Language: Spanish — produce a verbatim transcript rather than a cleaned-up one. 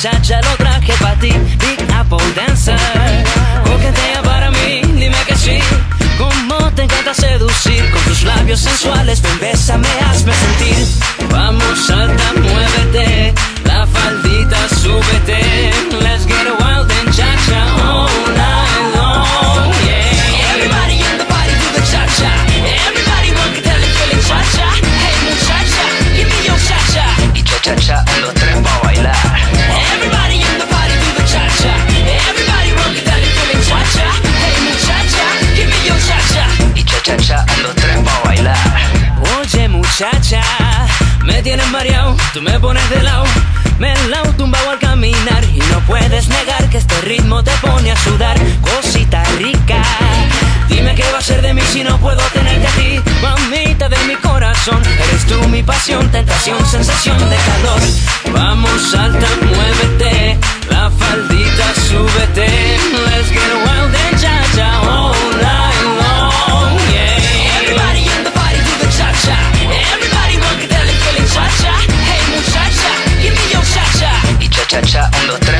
muchacha, lo traje para ti. Big Apple Dancer, coquetea para mí, dime que sí. Cómo te encanta seducir, con tus labios sensuales, ven, bésame, hazme sentir. Vamos, salta, muévete, la faldita, súbete. Let's get wild and cha-cha all night long, yeah. Everybody in the party do the cha-cha. Everybody rock it, tell it, feeling cha-cha. Hey muchacha, give me your cha-cha. Y cha-cha-cha, un, dos, tres, pa' bailar. Everybody in the party do the cha-cha. Everybody rock it, tell it, feeling cha-cha. Hey muchacha, give me your cha-cha. Y cha-cha-cha, un, dos, tres, pa' bailar. Oye muchacha, me tienes mareado, tú me pones de lado. Me la tumbado al caminar y no puedes negar que este ritmo te pone a sudar. Cosita rica, dime qué va a ser de mí si no puedo tenerte a ti. Mamita de mi corazón, eres tú mi pasión, tentación, sensación de calor. Vamos, salta, muévete, la faldita, súbete. Let's get wild and cha-cha all night long, yeah. Everybody in the party do the cha-cha. Everybody rock it, tell it, feeling cha-cha. Hey muchacha, give me your cha-cha. Y cha-cha-cha, un, dos, tres.